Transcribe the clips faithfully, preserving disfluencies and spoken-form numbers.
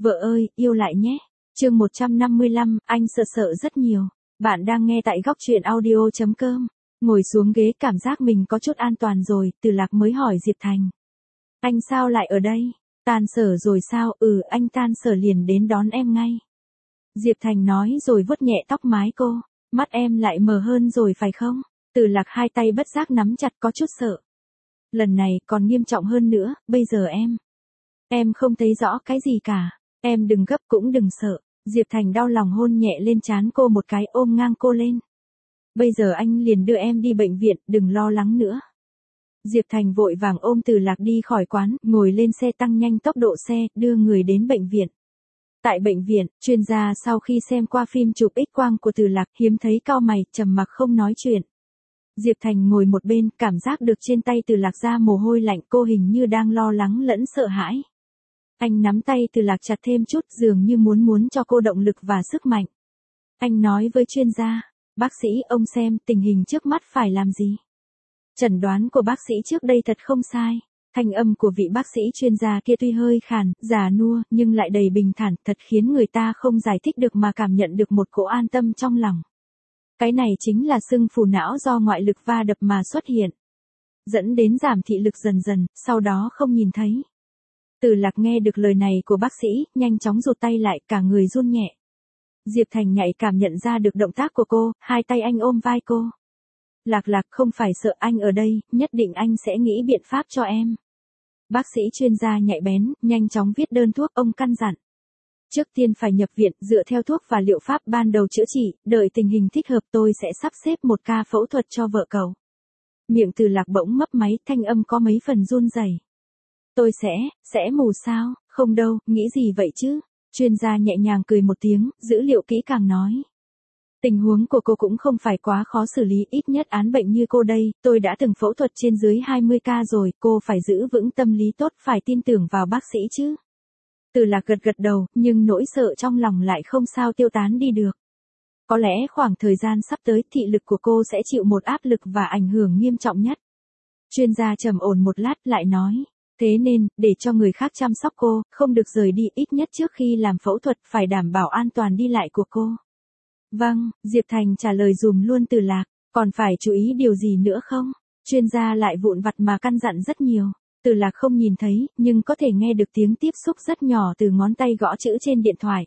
Vợ ơi, yêu lại nhé. Chương một trăm năm mươi lăm, anh sợ sợ rất nhiều. Bạn đang nghe tại góc truyện audio chấm com. Ngồi xuống ghế cảm giác mình có chút an toàn rồi, Từ Lạc mới hỏi Diệp Thành. Anh sao lại ở đây? Tan sở rồi sao? Ừ, anh tan sở liền đến đón em ngay. Diệp Thành nói rồi vuốt nhẹ tóc mái cô. Mắt em lại mờ hơn rồi phải không? Từ Lạc hai tay bất giác nắm chặt có chút sợ. Lần này còn nghiêm trọng hơn nữa, bây giờ em. Em không thấy rõ cái gì cả. Em đừng gấp cũng đừng sợ. Diệp Thành đau lòng hôn nhẹ lên trán cô một cái, ôm ngang cô lên. Bây giờ anh liền đưa em đi bệnh viện, đừng lo lắng nữa. Diệp Thành vội vàng ôm Từ Lạc đi khỏi quán, ngồi lên xe tăng nhanh tốc độ xe, đưa người đến bệnh viện. Tại bệnh viện, chuyên gia sau khi xem qua phim chụp X quang của Từ Lạc hiếm thấy cau mày, trầm mặc không nói chuyện. Diệp Thành ngồi một bên, cảm giác được trên tay Từ Lạc ra mồ hôi lạnh, cô hình như đang lo lắng lẫn sợ hãi. Anh nắm tay Từ Lạc chặt thêm chút, dường như muốn muốn cho cô động lực và sức mạnh. Anh nói với chuyên gia, bác sĩ ông xem tình hình trước mắt phải làm gì. Chẩn đoán của bác sĩ trước đây thật không sai. Thanh âm của vị bác sĩ chuyên gia kia tuy hơi khàn, già nua, nhưng lại đầy bình thản, thật khiến người ta không giải thích được mà cảm nhận được một cỗ an tâm trong lòng. Cái này chính là sưng phù não do ngoại lực va đập mà xuất hiện. Dẫn đến giảm thị lực dần dần, sau đó không nhìn thấy. Từ Lạc nghe được lời này của bác sĩ, nhanh chóng rụt tay lại, cả người run nhẹ. Diệp Thành nhạy cảm nhận ra được động tác của cô, hai tay anh ôm vai cô. Lạc Lạc, không phải sợ, anh ở đây, nhất định anh sẽ nghĩ biện pháp cho em. Bác sĩ chuyên gia nhạy bén, nhanh chóng viết đơn thuốc, ông căn dặn. Trước tiên phải nhập viện, dựa theo thuốc và liệu pháp ban đầu chữa trị, đợi tình hình thích hợp tôi sẽ sắp xếp một ca phẫu thuật cho vợ cậu. Miệng Từ Lạc bỗng mấp máy, thanh âm có mấy phần run rẩy. Tôi sẽ, sẽ mù sao? Không đâu, nghĩ gì vậy chứ? Chuyên gia nhẹ nhàng cười một tiếng, dữ liệu kỹ càng nói. Tình huống của cô cũng không phải quá khó xử lý, ít nhất án bệnh như cô đây, tôi đã từng phẫu thuật trên dưới hai mươi ca rồi, cô phải giữ vững tâm lý tốt, phải tin tưởng vào bác sĩ chứ. Từ Lạc gật gật đầu, nhưng nỗi sợ trong lòng lại không sao tiêu tán đi được. Có lẽ khoảng thời gian sắp tới, thị lực của cô sẽ chịu một áp lực và ảnh hưởng nghiêm trọng nhất. Chuyên gia trầm ổn một lát lại nói. Thế nên, để cho người khác chăm sóc cô, không được rời đi, ít nhất trước khi làm phẫu thuật phải đảm bảo an toàn đi lại của cô. Vâng, Diệp Thành trả lời dùm luôn Từ Lạc, còn phải chú ý điều gì nữa không? Chuyên gia lại vụn vặt mà căn dặn rất nhiều. Từ Lạc không nhìn thấy, nhưng có thể nghe được tiếng tiếp xúc rất nhỏ từ ngón tay gõ chữ trên điện thoại.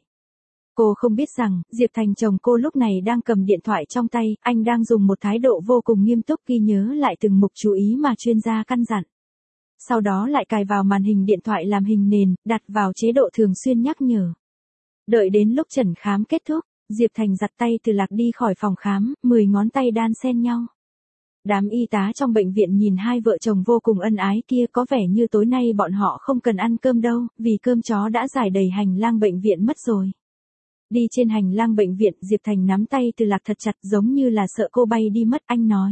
Cô không biết rằng, Diệp Thành chồng cô lúc này đang cầm điện thoại trong tay, anh đang dùng một thái độ vô cùng nghiêm túc ghi nhớ lại từng mục chú ý mà chuyên gia căn dặn. Sau đó lại cài vào màn hình điện thoại làm hình nền, đặt vào chế độ thường xuyên nhắc nhở. Đợi đến lúc chẩn khám kết thúc, Diệp Thành giặt tay Từ Lạc đi khỏi phòng khám, mười ngón tay đan xen nhau. Đám y tá trong bệnh viện nhìn hai vợ chồng vô cùng ân ái kia, có vẻ như tối nay bọn họ không cần ăn cơm đâu, vì cơm chó đã rải đầy hành lang bệnh viện mất rồi. Đi trên hành lang bệnh viện, Diệp Thành nắm tay Từ Lạc thật chặt, giống như là sợ cô bay đi mất, anh nói.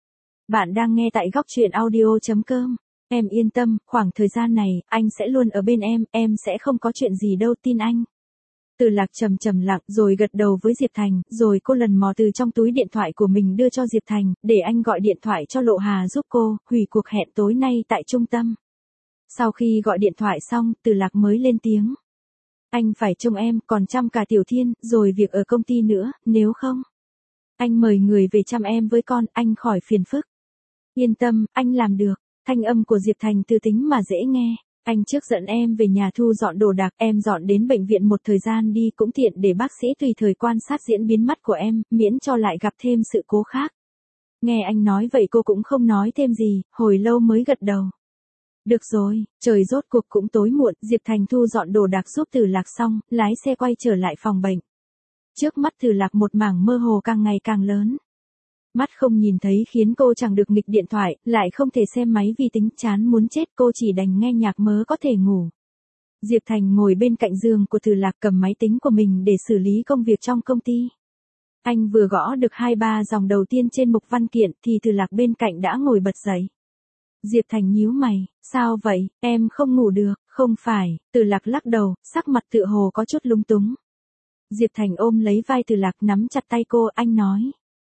Bạn đang nghe tại góc truyện audio chấm com. Em yên tâm, khoảng thời gian này, anh sẽ luôn ở bên em, em sẽ không có chuyện gì đâu, tin anh. Từ Lạc trầm trầm lặng rồi gật đầu với Diệp Thành, rồi cô lần mò từ trong túi điện thoại của mình đưa cho Diệp Thành, để anh gọi điện thoại cho Lộ Hà giúp cô, hủy cuộc hẹn tối nay tại trung tâm. Sau khi gọi điện thoại xong, Từ Lạc mới lên tiếng. Anh phải trông em, còn chăm cả Tiểu Thiên, rồi việc ở công ty nữa, nếu không. Anh mời người về chăm em với con, anh khỏi phiền phức. Yên tâm, anh làm được. Thanh âm của Diệp Thành tư tính mà dễ nghe. Anh trước dẫn em về nhà thu dọn đồ đạc, em dọn đến bệnh viện một thời gian đi, cũng tiện để bác sĩ tùy thời quan sát diễn biến mắt của em, miễn cho lại gặp thêm sự cố khác. Nghe anh nói vậy cô cũng không nói thêm gì, hồi lâu mới gật đầu. Được rồi, trời rốt cuộc cũng tối muộn, Diệp Thành thu dọn đồ đạc giúp Từ Lạc xong, lái xe quay trở lại phòng bệnh. Trước mắt Từ Lạc một mảng mơ hồ càng ngày càng lớn. Mắt không nhìn thấy khiến cô chẳng được nghịch điện thoại, lại không thể xem máy vi tính, chán muốn chết, cô chỉ đành nghe nhạc mớ có thể ngủ. Diệp Thành ngồi bên cạnh giường của Từ Lạc cầm máy tính của mình để xử lý công việc trong công ty. Anh vừa gõ được hai ba dòng đầu tiên trên mục văn kiện thì Từ Lạc bên cạnh đã ngồi bật dậy. Diệp Thành nhíu mày, sao vậy, em không ngủ được, không phải, Từ Lạc lắc đầu, sắc mặt tựa hồ có chút lung túng. Diệp Thành ôm lấy vai Từ Lạc nắm chặt tay cô, anh nói.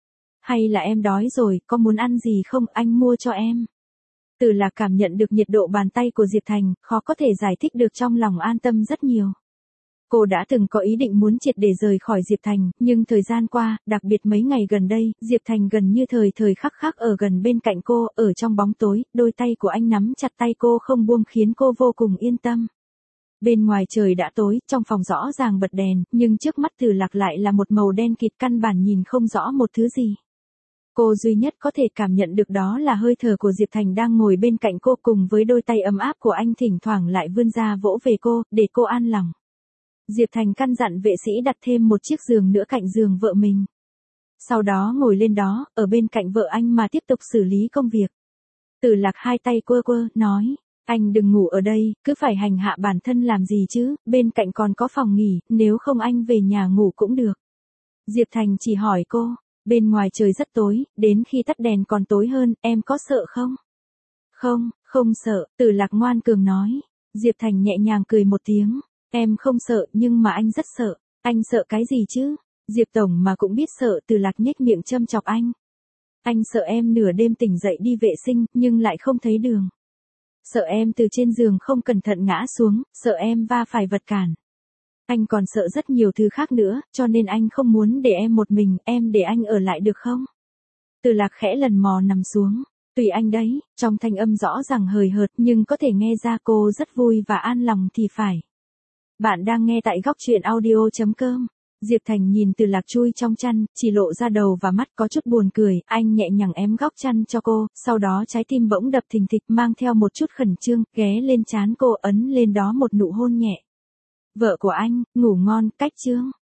Hay là em đói rồi, có muốn ăn gì không, anh mua cho em. Từ Lạc cảm nhận được nhiệt độ bàn tay của Diệp Thành, khó có thể giải thích được, trong lòng an tâm rất nhiều. Cô đã từng có ý định muốn triệt để rời khỏi Diệp Thành, nhưng thời gian qua, đặc biệt mấy ngày gần đây, Diệp Thành gần như thời thời khắc khắc ở gần bên cạnh cô, ở trong bóng tối, đôi tay của anh nắm chặt tay cô không buông khiến cô vô cùng yên tâm. Bên ngoài trời đã tối, trong phòng rõ ràng bật đèn, nhưng trước mắt Từ Lạc lại là một màu đen kịt căn bản nhìn không rõ một thứ gì. Cô duy nhất có thể cảm nhận được đó là hơi thở của Diệp Thành đang ngồi bên cạnh cô cùng với đôi tay ấm áp của anh thỉnh thoảng lại vươn ra vỗ về cô, để cô an lòng. Diệp Thành căn dặn vệ sĩ đặt thêm một chiếc giường nữa cạnh giường vợ mình. Sau đó ngồi lên đó, ở bên cạnh vợ anh mà tiếp tục xử lý công việc. Từ Lạc hai tay quơ quơ, nói, anh đừng ngủ ở đây, cứ phải hành hạ bản thân làm gì chứ, bên cạnh còn có phòng nghỉ, nếu không anh về nhà ngủ cũng được. Diệp Thành chỉ hỏi cô, bên ngoài trời rất tối, đến khi tắt đèn còn tối hơn, em có sợ không? Không, không sợ, Từ Lạc ngoan cường nói. Diệp Thành nhẹ nhàng cười một tiếng, em không sợ nhưng mà anh rất sợ. Anh sợ cái gì chứ? Diệp Tổng mà cũng biết sợ. Từ Lạc nhếch miệng châm chọc anh. Anh sợ em nửa đêm tỉnh dậy đi vệ sinh, nhưng lại không thấy đường. Sợ em từ trên giường không cẩn thận ngã xuống, sợ em va phải vật cản. Anh còn sợ rất nhiều thứ khác nữa, cho nên anh không muốn để em một mình, em để anh ở lại được không? Từ Lạc khẽ lần mò nằm xuống. Tùy anh đấy, trong thanh âm rõ ràng hời hợt nhưng có thể nghe ra cô rất vui và an lòng thì phải. Bạn đang nghe tại góc truyện audio chấm com. Diệp Thành nhìn Từ Lạc chui trong chăn, chỉ lộ ra đầu và mắt có chút buồn cười, anh nhẹ nhàng ém góc chăn cho cô, sau đó trái tim bỗng đập thình thịch mang theo một chút khẩn trương, ghé lên trán cô ấn lên đó một nụ hôn nhẹ. Vợ của anh, ngủ ngon, cách chương.